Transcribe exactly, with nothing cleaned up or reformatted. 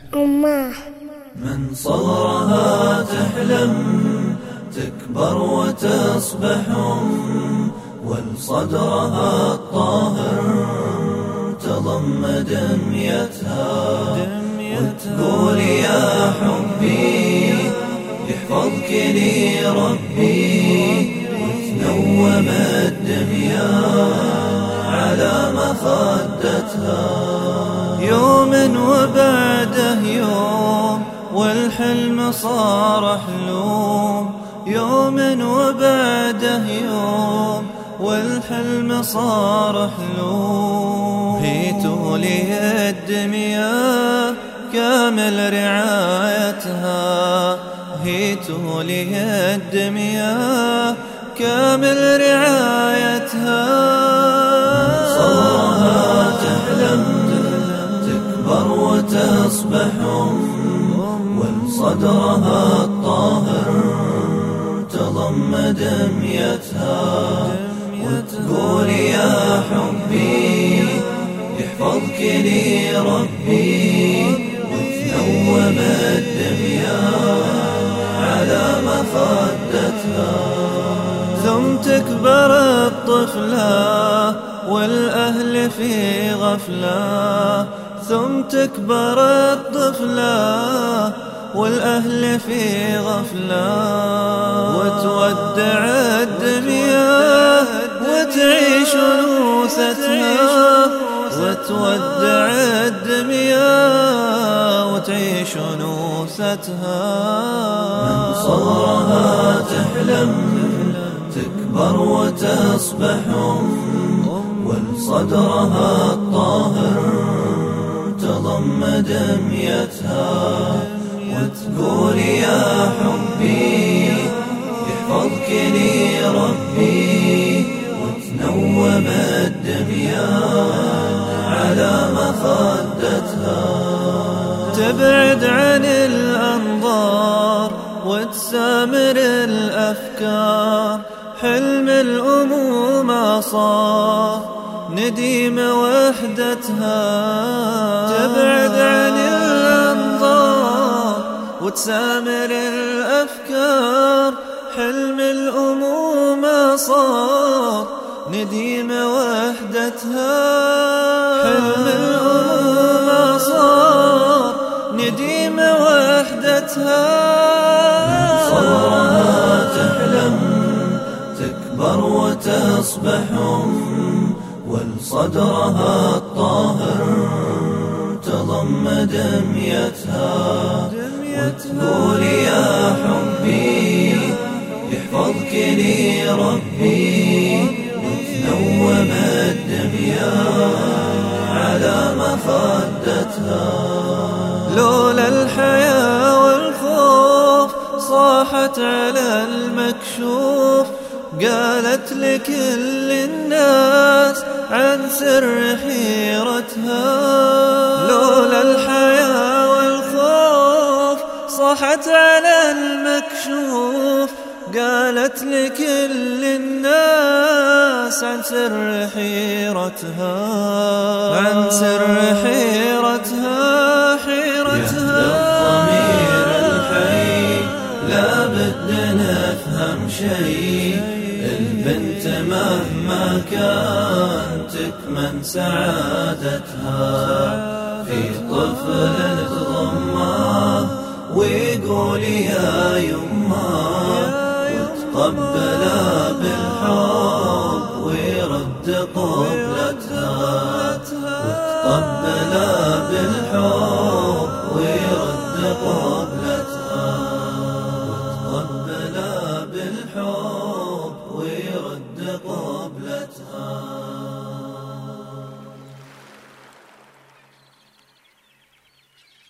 أماه. من صغرها تحلم تكبر وتصبح أم، ولصدرها الطاهر تضم دميتها، وتقول يا حبي يحفظك لي ربي، وتنوم الدمية على مخدتها. يوم وبعده يوم والحلم صار حلوم، يوم وبعده يوم والحلم صار حلوم. هي تولي الدمية كامل رعايتها، هي تولي الدمية كامل رعايتها. صغرها تحلم تكبر وتصبح أم، ولصدرها الطاهر تضم دميتها، وتقول يا حبي يحفظك لي ربي، وتنوم الدمية على مخدتها. ثم تكبر الطفلة والأهل في غفلة، ثم تكبر الطفلة والأهل في غفلة، وتودع الدمية وتعيش أنوثتها، وتودع الدمية وتعيش أنوثتها. من صغرها تحلم تكبر وتصبح أم، ولصدرها الطاهر تضم دميتها، وتقول يا حبي يحفظك لي ربي، وتنوم الدمية على مخدتها. تبعد عن الأنظار وتسامر الأفكار، حلم الأمومة صار نديم وحدتها. تبعد عن الأنظار وتسامر الأفكار، حلم الأمومة صار نديم وحدتها. حلم الأمومة صار نديم وحدتها. صغرها تحلم تكبر وتصبح أم، ولصدرها الطاهر تضم دميتها، وتقول يا حبي يحفظك لي ربي، وتنوم الدمية على مخدتها. لولا الحياة والخوف صاحت على المكشوف، قالت لكل الناس عن سر حيرتها. لولا الحياة والخوف صاحت على المكشوف، قالت لكل الناس عن سر حيرتها، عن سر حيرتها حيرتها. الضمير الحي لا بد نفهم شيء، البنت مهما كان تكمن سعادتها في طفل تضمه ويقول يا يمه، وتقبلها بالحب ويرد قبلتها، وتقبلها بالحب ويرد قبلتها، وتقبلها بالحب ويرد قبلتها.